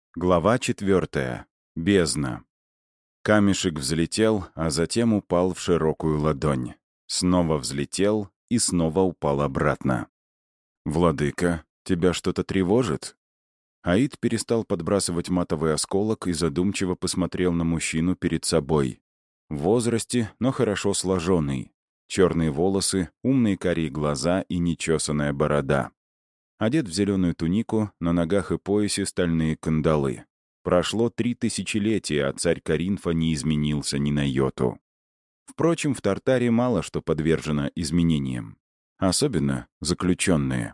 Глава 4. Бездна. Камешек взлетел, а затем упал в широкую ладонь. Снова взлетел и снова упал обратно. «Владыка, тебя что-то тревожит?» Аид перестал подбрасывать матовый осколок и задумчиво посмотрел на мужчину перед собой. В возрасте, но хорошо сложенный. Черные волосы, умные карие глаза и нечесанная борода. Одет в зеленую тунику, на ногах и поясе стальные кандалы. Прошло 3 тысячелетия, а царь Каринфа не изменился ни на йоту. Впрочем, в Тартаре мало что подвержено изменениям. Особенно заключенные.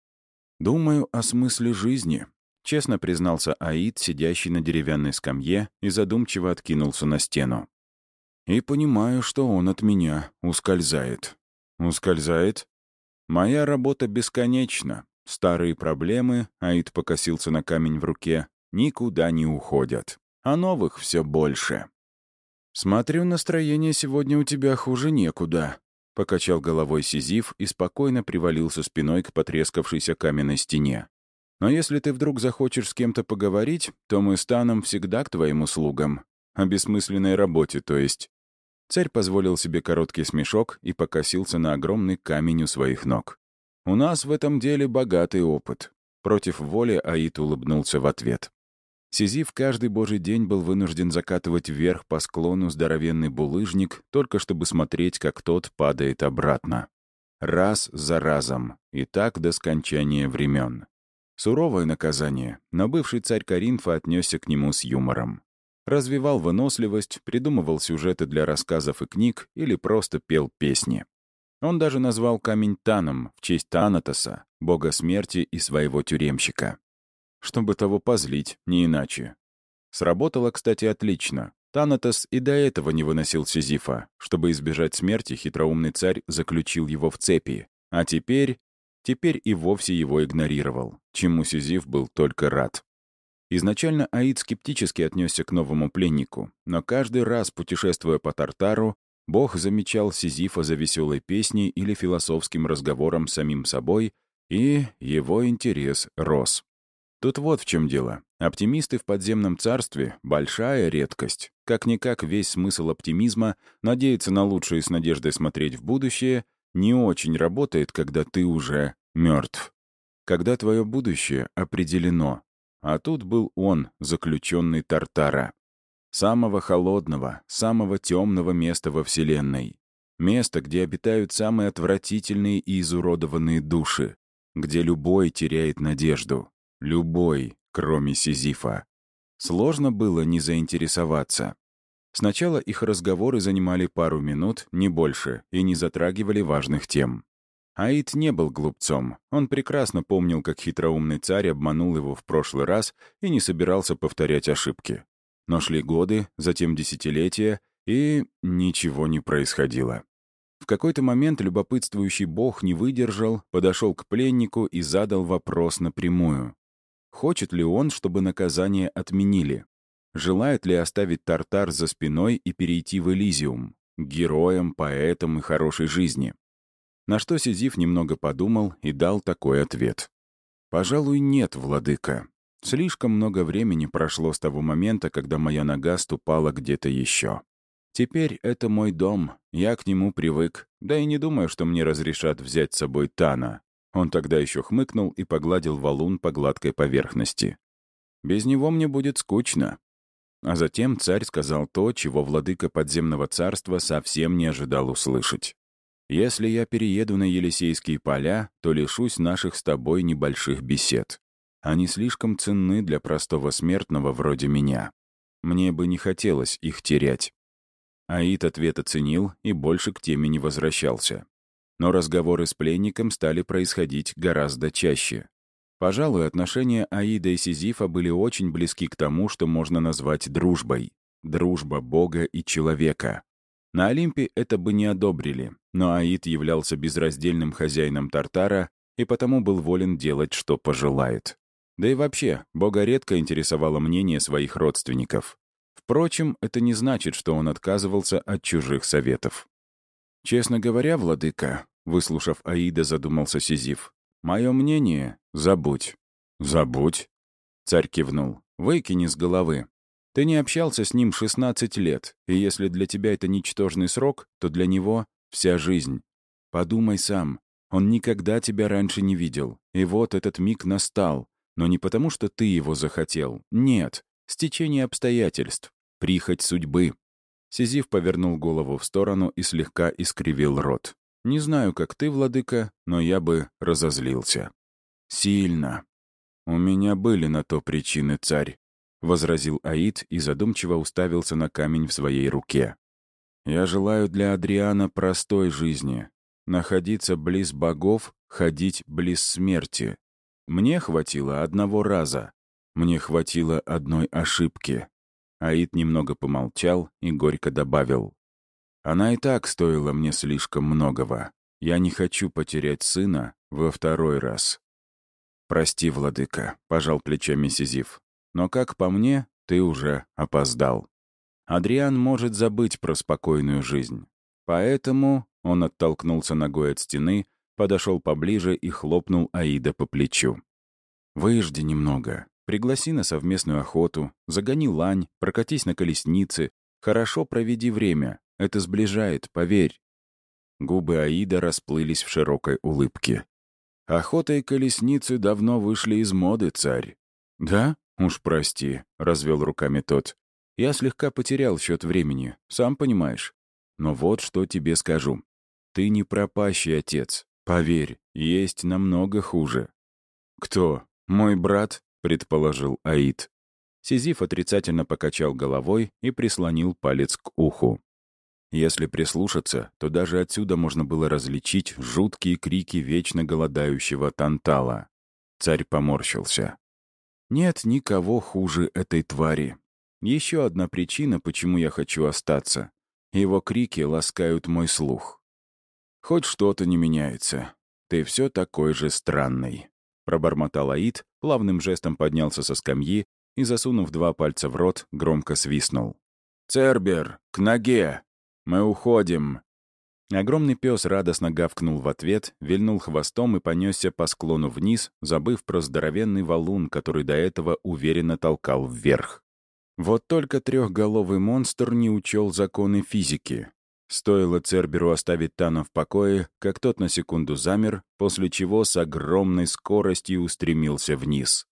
«Думаю о смысле жизни», — честно признался Аид, сидящий на деревянной скамье, и задумчиво откинулся на стену. «И понимаю, что он от меня ускользает». «Ускользает? Моя работа бесконечна. Старые проблемы», — Аид покосился на камень в руке, — «никуда не уходят. А новых все больше». «Смотрю, настроение сегодня у тебя хуже некуда», — покачал головой Сизиф и спокойно привалился спиной к потрескавшейся каменной стене. «Но если ты вдруг захочешь с кем-то поговорить, то мы с Таном всегда к твоим услугам. О бессмысленной работе, то есть». Царь позволил себе короткий смешок и покосился на огромный камень у своих ног. «У нас в этом деле богатый опыт». Против воли Аид улыбнулся в ответ. Сизиф каждый божий день был вынужден закатывать вверх по склону здоровенный булыжник, только чтобы смотреть, как тот падает обратно. Раз за разом, и так до скончания времен. Суровое наказание, но бывший царь Каринфа отнесся к нему с юмором. Развивал выносливость, придумывал сюжеты для рассказов и книг или просто пел песни. Он даже назвал камень Таном в честь Танатоса, бога смерти и своего тюремщика. Чтобы того позлить, не иначе. Сработало, кстати, отлично. Танатос и до этого не выносил Сизифа. Чтобы избежать смерти, хитроумный царь заключил его в цепи. А теперь и вовсе его игнорировал, чему Сизиф был только рад. Изначально Аид скептически отнесся к новому пленнику, но каждый раз, путешествуя по Тартару, бог замечал Сизифа за веселой песней или философским разговором с самим собой, и его интерес рос. Тут вот в чем дело. Оптимисты в подземном царстве — большая редкость. Как-никак весь смысл оптимизма — надеяться на лучшее и с надеждой смотреть в будущее — не очень работает, когда ты уже мертв. Когда твое будущее определено. А тут был он, заключенный Тартара. Самого холодного, самого темного места во Вселенной. Место, где обитают самые отвратительные и изуродованные души. Где любой теряет надежду. Любой, кроме Сизифа. Сложно было не заинтересоваться. Сначала их разговоры занимали пару минут, не больше, и не затрагивали важных тем. Аид не был глупцом. Он прекрасно помнил, как хитроумный царь обманул его в прошлый раз и не собирался повторять ошибки. Но шли годы, затем десятилетия, и ничего не происходило. В какой-то момент любопытствующий бог не выдержал, подошел к пленнику и задал вопрос напрямую. Хочет ли он, чтобы наказание отменили? Желает ли оставить Тартар за спиной и перейти в Элизиум, к героям, поэтам и хорошей жизни? На что Сизиф немного подумал и дал такой ответ. «Пожалуй, нет, владыка. Слишком много времени прошло с того момента, когда моя нога ступала где-то еще. Теперь это мой дом, я к нему привык, да и не думаю, что мне разрешат взять с собой Тана». Он тогда еще хмыкнул и погладил валун по гладкой поверхности. «Без него мне будет скучно». А затем царь сказал то, чего владыка подземного царства совсем не ожидал услышать. «Если я перееду на Елисейские поля, то лишусь наших с тобой небольших бесед. Они слишком ценны для простого смертного вроде меня. Мне бы не хотелось их терять». Аид ответ оценил и больше к теме не возвращался. Но разговоры с пленником стали происходить гораздо чаще. Пожалуй, отношения Аида и Сизифа были очень близки к тому, что можно назвать дружбой. Дружба Бога и человека. На Олимпе это бы не одобрили, но Аид являлся безраздельным хозяином Тартара и потому был волен делать, что пожелает. Да и вообще, Бога редко интересовало мнение своих родственников. Впрочем, это не значит, что он отказывался от чужих советов. «Честно говоря, владыка», — выслушав Аида, задумался Сизиф, «мое мнение — забудь». «Забудь?» Царь кивнул. Выкини с головы. Ты не общался с ним 16 лет, и если для тебя это ничтожный срок, то для него — вся жизнь. Подумай сам. Он никогда тебя раньше не видел, и вот этот миг настал. Но не потому, что ты его захотел. Нет, стечение обстоятельств, прихоть судьбы. Сизиф повернул голову в сторону и слегка искривил рот. «Не знаю, как ты, владыка, но я бы разозлился». «Сильно. У меня были на то причины, царь», — возразил Аид и задумчиво уставился на камень в своей руке. «Я желаю для Адриана простой жизни. Находиться близ богов, ходить близ смерти. Мне хватило одного раза. Мне хватило одной ошибки». Аид немного помолчал и горько добавил. «Она и так стоила мне слишком многого. Я не хочу потерять сына во второй раз». «Прости, владыка», — пожал плечами Сизиф. «Но, как по мне, ты уже опоздал. Адриан может забыть про спокойную жизнь. Поэтому...» — он оттолкнулся ногой от стены, подошел поближе и хлопнул Аида по плечу. «Выжди немного. Пригласи на совместную охоту, загони лань, прокатись на колеснице. Хорошо проведи время. Это сближает, поверь». Губы Аида расплылись в широкой улыбке. «Охота и колесницы давно вышли из моды, царь». «Да? Уж прости», — развел руками тот. «Я слегка потерял счет времени, сам понимаешь. Но вот что тебе скажу. Ты не пропащий отец. Поверь, есть намного хуже». «Кто? Мой брат?» — предположил Аид. Сизиф отрицательно покачал головой и прислонил палец к уху. Если прислушаться, то даже отсюда можно было различить жуткие крики вечно голодающего Тантала. Царь поморщился. «Нет никого хуже этой твари. Еще одна причина, почему я хочу остаться. Его крики ласкают мой слух. Хоть что-то не меняется. Ты все такой же странный». Пробормотал Аид, плавным жестом поднялся со скамьи и, засунув 2 пальца в рот, громко свистнул. «Цербер, к ноге! Мы уходим!» Огромный пес радостно гавкнул в ответ, вильнул хвостом и понесся по склону вниз, забыв про здоровенный валун, который до этого уверенно толкал вверх. Вот только трехголовый монстр не учел законы физики. Стоило Церберу оставить Тана в покое, как тот на секунду замер, после чего с огромной скоростью устремился вниз.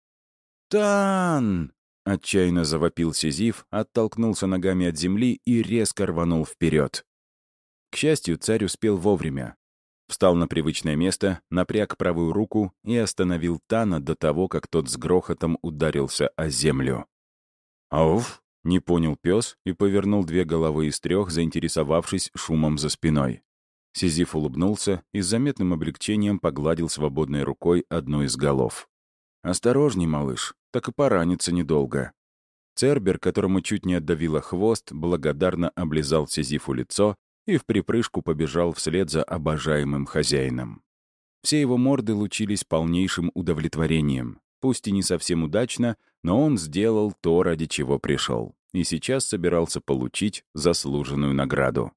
«Тан!» — отчаянно завопил Сизиф, оттолкнулся ногами от земли и резко рванул вперед. К счастью, царь успел вовремя. Встал на привычное место, напряг правую руку и остановил Тана до того, как тот с грохотом ударился о землю. «Ауф!» — не понял пес и повернул 2 головы из 3, заинтересовавшись шумом за спиной. Сизиф улыбнулся и с заметным облегчением погладил свободной рукой одну из голов. «Осторожней, малыш, так и пораниться недолго». Цербер, которому чуть не отдавило хвост, благодарно облизал Сизифу лицо и в припрыжку побежал вслед за обожаемым хозяином. Все его морды лучились полнейшим удовлетворением. Пусть и не совсем удачно, но он сделал то, ради чего пришел, и сейчас собирался получить заслуженную награду.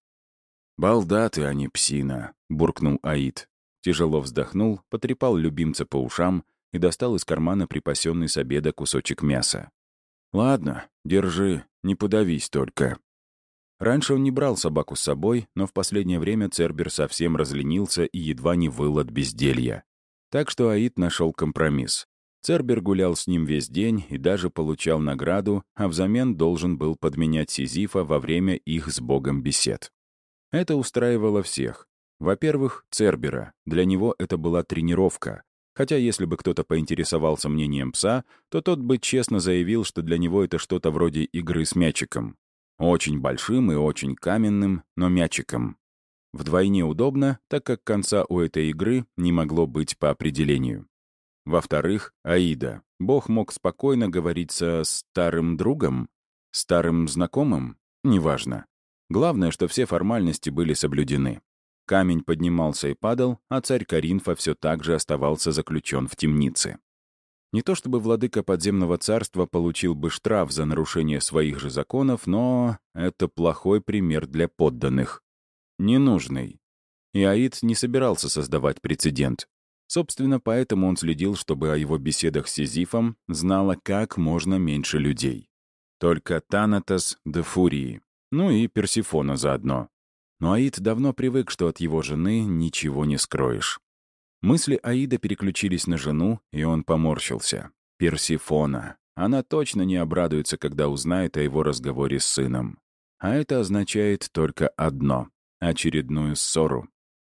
«Балда ты, а не псина», — буркнул Аид. Тяжело вздохнул, потрепал любимца по ушам и достал из кармана припасенный с обеда кусочек мяса. «Ладно, держи, не подавись только». Раньше он не брал собаку с собой, но в последнее время Цербер совсем разленился и едва не выл от безделья. Так что Аид нашел компромисс. Цербер гулял с ним весь день и даже получал награду, а взамен должен был подменять Сизифа во время их с Богом бесед. Это устраивало всех. Во-первых, Цербера. Для него это была тренировка. Хотя если бы кто-то поинтересовался мнением пса, то тот бы честно заявил, что для него это что-то вроде игры с мячиком. Очень большим и очень каменным, но мячиком. Вдвойне удобно, так как конца у этой игры не могло быть по определению. Во-вторых, Аида. Бог мог спокойно говорить со старым другом, старым знакомым, неважно. Главное, что все формальности были соблюдены. Камень поднимался и падал, а царь Каринфа все так же оставался заключен в темнице. Не то чтобы владыка подземного царства получил бы штраф за нарушение своих же законов, но это плохой пример для подданных. Ненужный. И Аид не собирался создавать прецедент. Собственно, поэтому он следил, чтобы о его беседах с Сизифом знало как можно меньше людей. Только Танатос да Фурии, ну и Персифона заодно. Но Аид давно привык, что от его жены ничего не скроешь. Мысли Аида переключились на жену, и он поморщился. Персифона. Она точно не обрадуется, когда узнает о его разговоре с сыном. А это означает только одно — очередную ссору.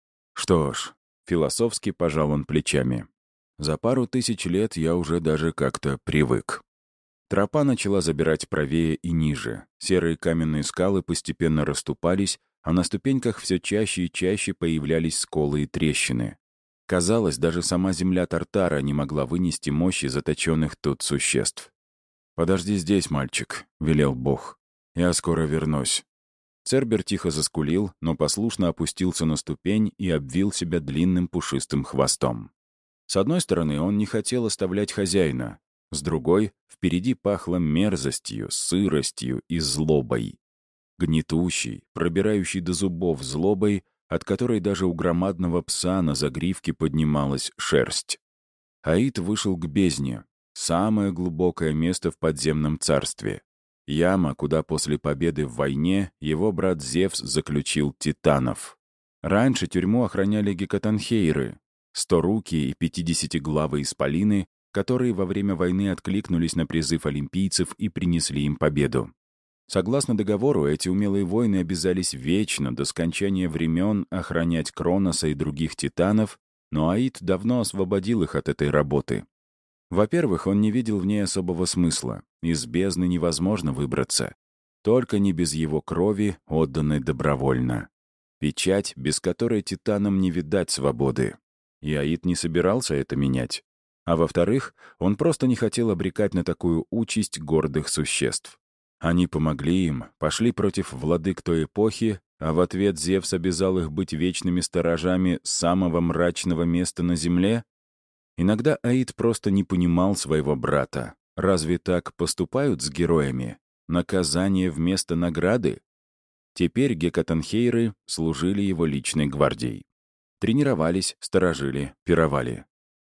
Что ж, философски пожал он плечами. За пару тысяч лет я уже даже как-то привык. Тропа начала забирать правее и ниже. Серые каменные скалы постепенно расступались, а на ступеньках все чаще и чаще появлялись сколы и трещины. Казалось, даже сама земля Тартара не могла вынести мощи заточенных тут существ. «Подожди здесь, мальчик», — велел Бог. «Я скоро вернусь». Цербер тихо заскулил, но послушно опустился на ступень и обвил себя длинным пушистым хвостом. С одной стороны, он не хотел оставлять хозяина. С другой, впереди пахло мерзостью, сыростью и злобой. Гнетущей, пробирающей до зубов злобой, от которой даже у громадного пса на загривке поднималась шерсть. Аид вышел к бездне, самое глубокое место в подземном царстве. Яма, куда после победы в войне его брат Зевс заключил титанов. Раньше тюрьму охраняли гекатанхейры, 100-рукие и 50-главые исполины, которые во время войны откликнулись на призыв олимпийцев и принесли им победу. Согласно договору, эти умелые воины обязались вечно, до скончания времен, охранять Кроноса и других титанов, но Аид давно освободил их от этой работы. Во-первых, он не видел в ней особого смысла. Из бездны невозможно выбраться. Только не без его крови, отданной добровольно. Печать, без которой титанам не видать свободы. И Аид не собирался это менять. А во-вторых, он просто не хотел обрекать на такую участь гордых существ. Они помогли им, пошли против владык той эпохи, а в ответ Зевс обязал их быть вечными сторожами самого мрачного места на земле? Иногда Аид просто не понимал своего брата. Разве так поступают с героями? Наказание вместо награды? Теперь гекатанхейры служили его личной гвардией. Тренировались, сторожили, пировали.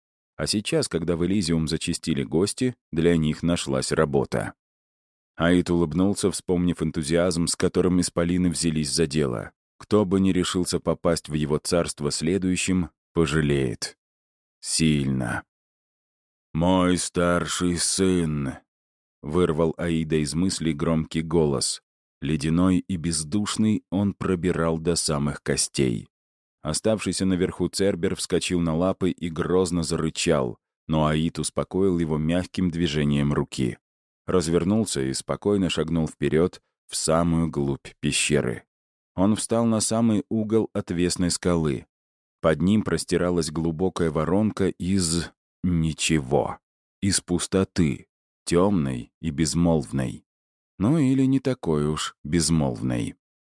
А сейчас, когда в Элизиум зачастили гости, для них нашлась работа. Аид улыбнулся, вспомнив энтузиазм, с которым исполины взялись за дело. Кто бы ни решился попасть в его царство следующим, пожалеет. Сильно. «Мой старший сын!» — вырвал Аида из мыслей громкий голос. Ледяной и бездушный он пробирал до самых костей. Оставшийся наверху Цербер вскочил на лапы и грозно зарычал, но Аид успокоил его мягким движением руки. Развернулся и спокойно шагнул вперед в самую глубь пещеры. Он встал на самый угол отвесной скалы. Под ним простиралась глубокая воронка из... ничего. Из пустоты, темной и безмолвной. Ну или не такой уж безмолвной.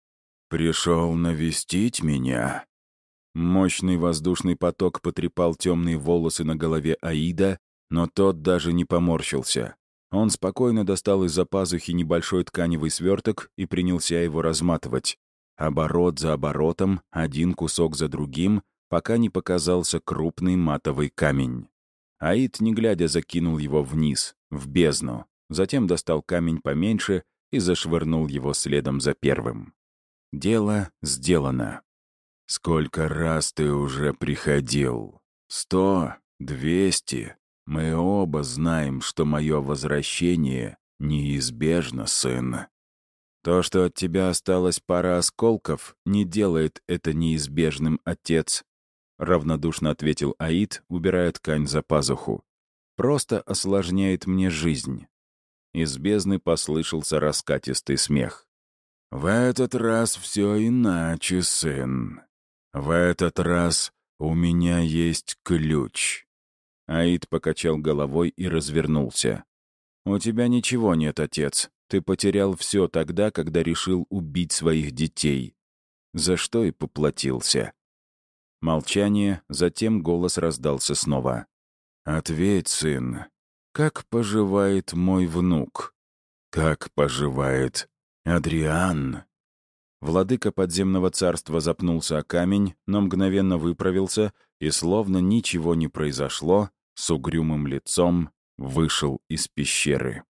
«Пришел навестить меня?» Мощный воздушный поток потрепал темные волосы на голове Аида, но тот даже не поморщился. Он спокойно достал из-за пазухи небольшой тканевый сверток и принялся его разматывать. Оборот за оборотом, один кусок за другим, пока не показался крупный матовый камень. Аид, не глядя, закинул его вниз, в бездну. Затем достал камень поменьше и зашвырнул его следом за первым. Дело сделано. «Сколько раз ты уже приходил? 100? 200? Мы оба знаем, что мое возвращение неизбежно, сын. То, что от тебя осталась пара осколков, не делает это неизбежным, отец», — равнодушно ответил Аид, убирая ткань за пазуху. «Просто осложняет мне жизнь». Из бездны послышался раскатистый смех. «В этот раз все иначе, сын. В этот раз у меня есть ключ». Аид покачал головой и развернулся. «У тебя ничего нет, отец. Ты потерял все тогда, когда решил убить своих детей. За что и поплатился». Молчание, затем голос раздался снова. «Ответь, сын, как поживает мой внук? Как поживает Адриан?» Владыка подземного царства запнулся о камень, но мгновенно выправился и, словно ничего не произошло, с угрюмым лицом вышел из пещеры.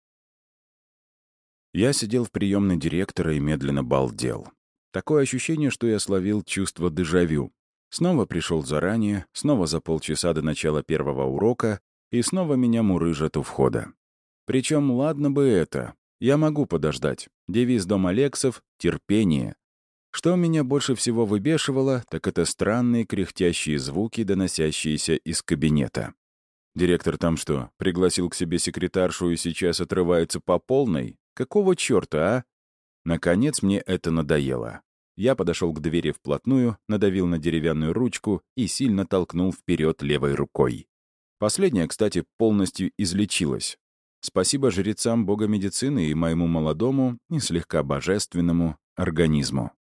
Я сидел в приемной директора и медленно балдел. Такое ощущение, что я словил чувство дежавю. Снова пришел заранее, снова за полчаса до начала первого урока, и снова меня мурыжат у входа. Причем, ладно бы это. Я могу подождать. Девиз Дом Алексов — терпение. Что меня больше всего выбешивало, так это странные кряхтящие звуки, доносящиеся из кабинета. Директор там что, пригласил к себе секретаршу и сейчас отрывается по полной? Какого черта, а? Наконец мне это надоело. Я подошел к двери вплотную, надавил на деревянную ручку и сильно толкнул вперед левой рукой. Последняя, кстати, полностью излечилась. Спасибо жрецам бога медицины и моему молодому и слегка божественному организму.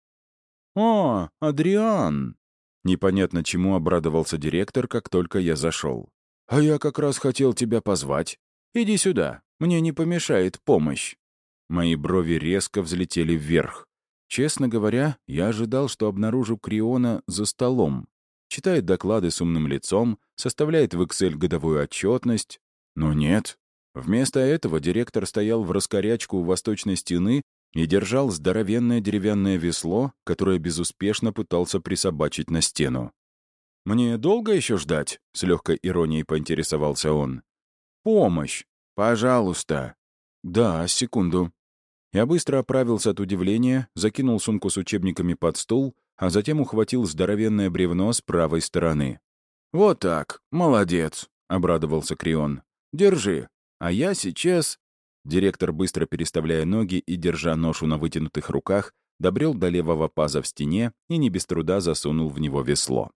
«О, Адриан!» Непонятно чему обрадовался директор, как только я зашел. «А я как раз хотел тебя позвать. Иди сюда, мне не помешает помощь». Мои брови резко взлетели вверх. Честно говоря, я ожидал, что обнаружу Криона за столом. Читает доклады с умным лицом, составляет в Excel годовую отчетность. Но нет. Вместо этого директор стоял в раскорячку у восточной стены и держал здоровенное деревянное весло, которое безуспешно пытался присобачить на стену. «Мне долго еще ждать?» — с легкой иронией поинтересовался он. «Помощь! Пожалуйста!» «Да, секунду». Я быстро оправился от удивления, закинул сумку с учебниками под стул, а затем ухватил здоровенное бревно с правой стороны. «Вот так, молодец!» — обрадовался Крион. «Держи, а я сейчас...» Директор, быстро переставляя ноги и держа ношу на вытянутых руках, добрел до левого паза в стене и не без труда засунул в него весло.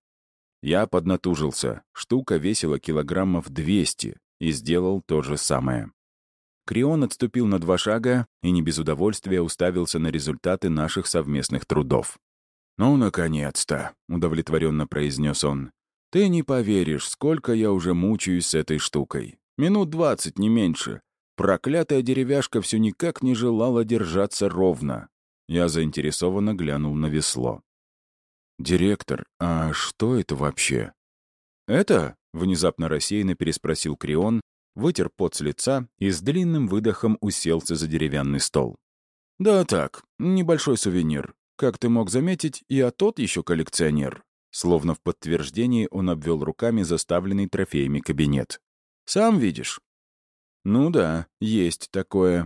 Я поднатужился, штука весила килограммов 200, и сделал то же самое. Крион отступил на 2 шага и не без удовольствия уставился на результаты наших совместных трудов. «Ну, наконец-то!» — удовлетворенно произнес он. «Ты не поверишь, сколько я уже мучаюсь с этой штукой. Минут 20, не меньше. Проклятая деревяшка все никак не желала держаться ровно». Я заинтересованно глянул на весло. «Директор, а что это вообще?» «Это?» — внезапно рассеянно переспросил Крион, вытер пот с лица и с длинным выдохом уселся за деревянный стол. «Да так, небольшой сувенир. Как ты мог заметить, я тот еще коллекционер». Словно в подтверждении он обвел руками заставленный трофеями кабинет. «Сам видишь?» «Ну да, есть такое.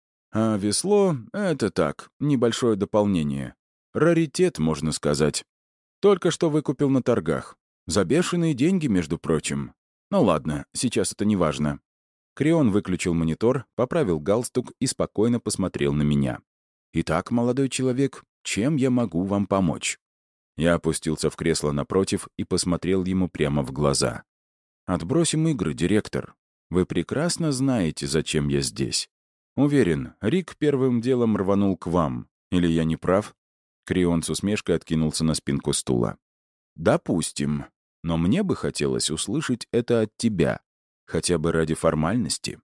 А весло — это так, небольшое дополнение. Раритет, можно сказать. Только что выкупил на торгах. За бешеные деньги, между прочим. Ну ладно, сейчас это не важно». Крион выключил монитор, поправил галстук и спокойно посмотрел на меня. «Итак, молодой человек, чем я могу вам помочь?» Я опустился в кресло напротив и посмотрел ему прямо в глаза. «Отбросим игры, директор. Вы прекрасно знаете, зачем я здесь. Уверен, Рик первым делом рванул к вам. Или я не прав?» Крион с усмешкой откинулся на спинку стула. «Допустим. Но мне бы хотелось услышать это от тебя. Хотя бы ради формальности».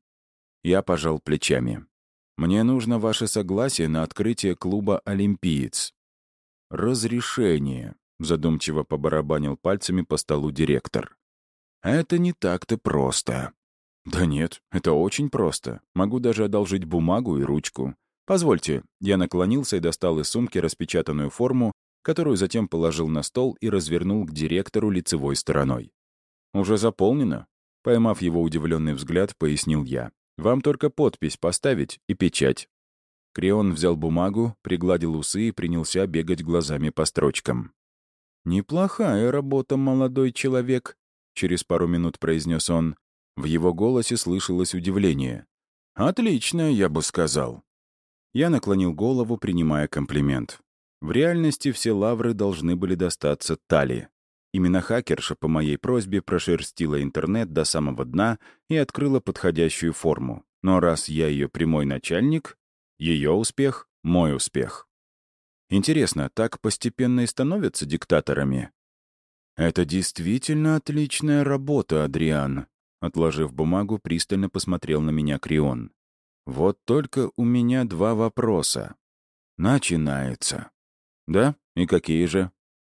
Я пожал плечами. «Мне нужно ваше согласие на открытие клуба «Олимпиец». «Разрешение», — задумчиво побарабанил пальцами по столу директор. «Это не так-то просто». «Да нет, это очень просто. Могу даже одолжить бумагу и ручку. Позвольте». Я наклонился и достал из сумки распечатанную форму, которую затем положил на стол и развернул к директору лицевой стороной. «Уже заполнено?» Поймав его удивленный взгляд, пояснил я. «Вам только подпись поставить и печать». Крион взял бумагу, пригладил усы и принялся бегать глазами по строчкам. «Неплохая работа, молодой человек», — через пару минут произнес он. В его голосе слышалось удивление. «Отлично, я бы сказал». Я наклонил голову, принимая комплимент. В реальности все лавры должны были достаться Тали. Именно хакерша по моей просьбе прошерстила интернет до самого дна и открыла подходящую форму. Но раз я ее прямой начальник, ее успех — мой успех. Интересно, так постепенно и становятся диктаторами? «Это действительно отличная работа, Адриан», — отложив бумагу, пристально посмотрел на меня Крион. «Вот только у меня 2 вопроса. Начинается». «Да? И какие же?»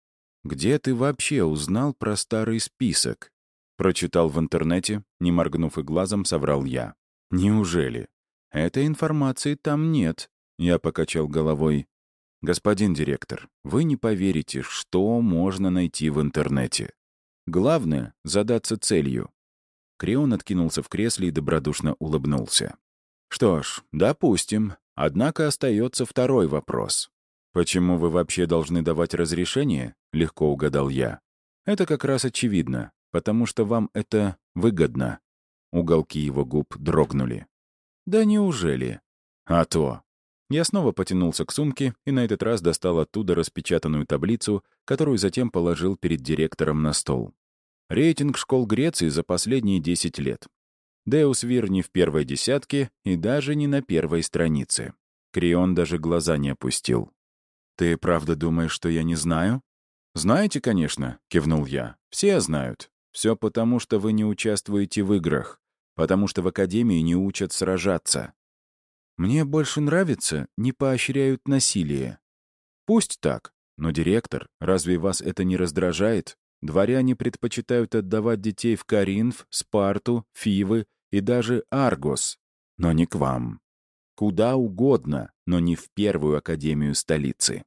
где ты вообще узнал про старый список?» «Прочитал в интернете», — не моргнув и глазом, соврал я. «Неужели? Этой информации там нет», — я покачал головой. «Господин директор, вы не поверите, что можно найти в интернете. Главное — задаться целью». Крион откинулся в кресле и добродушно улыбнулся. «Что ж, допустим. Однако остается второй вопрос. Почему вы вообще должны давать разрешение?» — легко угадал я. «Это как раз очевидно, потому что вам это выгодно». Уголки его губ дрогнули. «Да неужели?» «А то». Я снова потянулся к сумке и на этот раз достал оттуда распечатанную таблицу, которую затем положил перед директором на стол. Рейтинг школ Греции за последние 10 лет. Деус Вир не в первой десятке и даже не на первой странице. Крион даже глаза не опустил. «Ты правда думаешь, что я не знаю?» «Знаете, конечно», — кивнул я. «Все знают. Все потому, что вы не участвуете в играх. Потому что в Академии не учат сражаться. Мне больше нравится, не поощряют насилие. Пусть так, но, директор, разве вас это не раздражает? Дворяне предпочитают отдавать детей в Коринф, Спарту, Фивы и даже Аргос, но не к вам. Куда угодно, но не в первую академию столицы».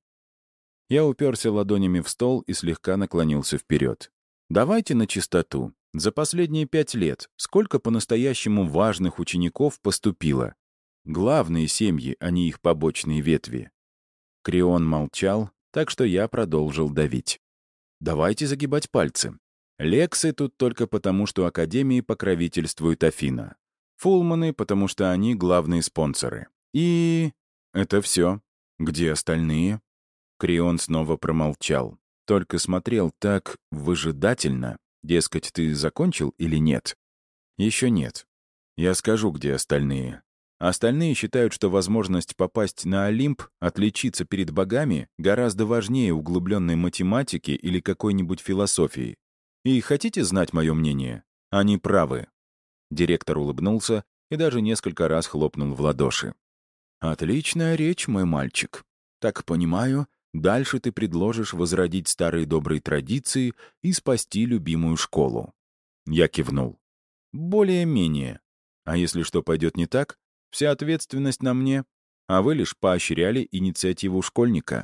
Я уперся ладонями в стол и слегка наклонился вперед. «Давайте на чистоту. За последние 5 лет сколько по-настоящему важных учеников поступило? Главные семьи, а не их побочные ветви». Крион молчал, так что я продолжил давить. «Давайте загибать пальцы. Лексы тут только потому, что Академии покровительствует Афина. Фулманы, потому что они главные спонсоры. И... это все. Где остальные?» Крион снова промолчал. Только смотрел так выжидательно. Дескать, ты закончил или нет? Еще нет. Я скажу, где остальные. Остальные считают, что возможность попасть на Олимп, отличиться перед богами, гораздо важнее углубленной математики или какой-нибудь философии. И хотите знать мое мнение? Они правы. Директор улыбнулся и даже несколько раз хлопнул в ладоши. «Отличная речь, мой мальчик. Так понимаю, дальше ты предложишь возродить старые добрые традиции и спасти любимую школу». Я кивнул. «Более-менее. А если что пойдет не так, вся ответственность на мне, а вы лишь поощряли инициативу школьника».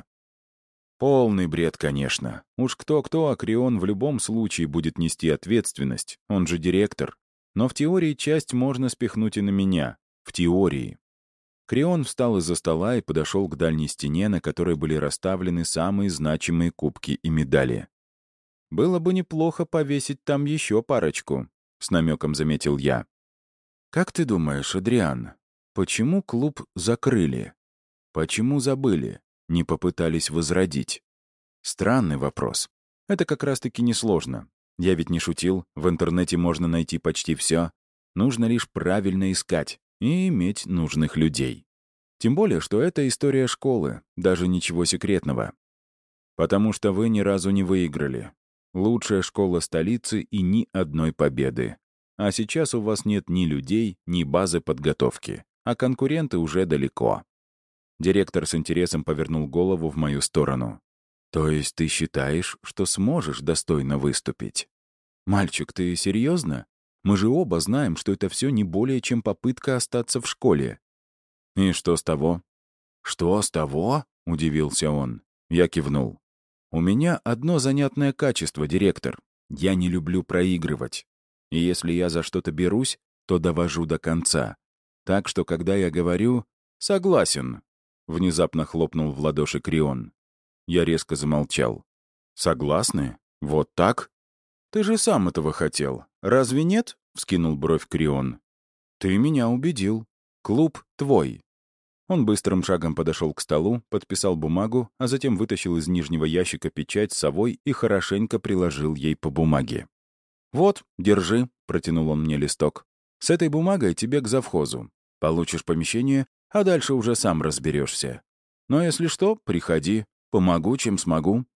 Полный бред, конечно. Уж кто-кто, а Крион в любом случае будет нести ответственность, он же директор. Но в теории часть можно спихнуть и на меня. В теории. Крион встал из-за стола и подошел к дальней стене, на которой были расставлены самые значимые кубки и медали. «Было бы неплохо повесить там еще парочку», — с намеком заметил я. «Как ты думаешь, Адриан, почему клуб закрыли? Почему забыли? Не попытались возродить?» Странный вопрос. Это как раз-таки несложно. Я ведь не шутил, в интернете можно найти почти все. Нужно лишь правильно искать и иметь нужных людей. Тем более, что это история школы, даже ничего секретного. Потому что вы ни разу не выиграли. Лучшая школа столицы и ни одной победы. А сейчас у вас нет ни людей, ни базы подготовки, а конкуренты уже далеко. Директор с интересом повернул голову в мою сторону. «То есть ты считаешь, что сможешь достойно выступить?» «Мальчик, ты серьезно? Мы же оба знаем, что это все не более чем попытка остаться в школе». «И что с того?» «Что с того?» — удивился он. Я кивнул. «У меня одно занятное качество, директор. Я не люблю проигрывать. И если я за что-то берусь, то довожу до конца. Так что, когда я говорю «согласен», — внезапно хлопнул в ладоши Крион. Я резко замолчал. «Согласны? Вот так? Ты же сам этого хотел. Разве нет?» — вскинул бровь Крион. «Ты меня убедил. Клуб твой». Он быстрым шагом подошел к столу, подписал бумагу, а затем вытащил из нижнего ящика печать с совой и хорошенько приложил ей по бумаге. «Вот, держи», — протянул он мне листок. «С этой бумагой тебе к завхозу. Получишь помещение, а дальше уже сам разберешься. Но если что, приходи. Помогу, чем смогу».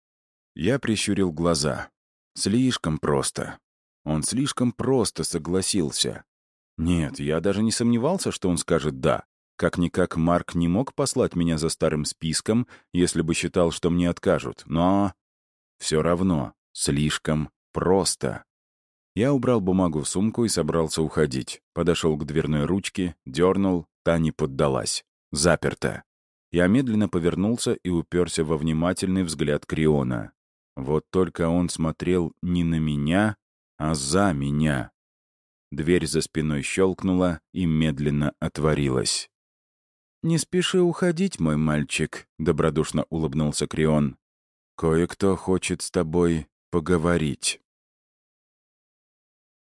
Я прищурил глаза. Слишком просто. Он слишком просто согласился. Нет, я даже не сомневался, что он скажет «да». Как-никак Марк не мог послать меня за старым списком, если бы считал, что мне откажут. Но Все равно, слишком просто. Я убрал бумагу в сумку и собрался уходить. Подошел к дверной ручке, дернул, та не поддалась. Заперто. Я медленно повернулся и уперся во внимательный взгляд Криона. Вот только он смотрел не на меня, а за меня. Дверь за спиной щелкнула и медленно отворилась. «Не спеши уходить, мой мальчик», — добродушно улыбнулся Крион. «Кое-кто хочет с тобой поговорить».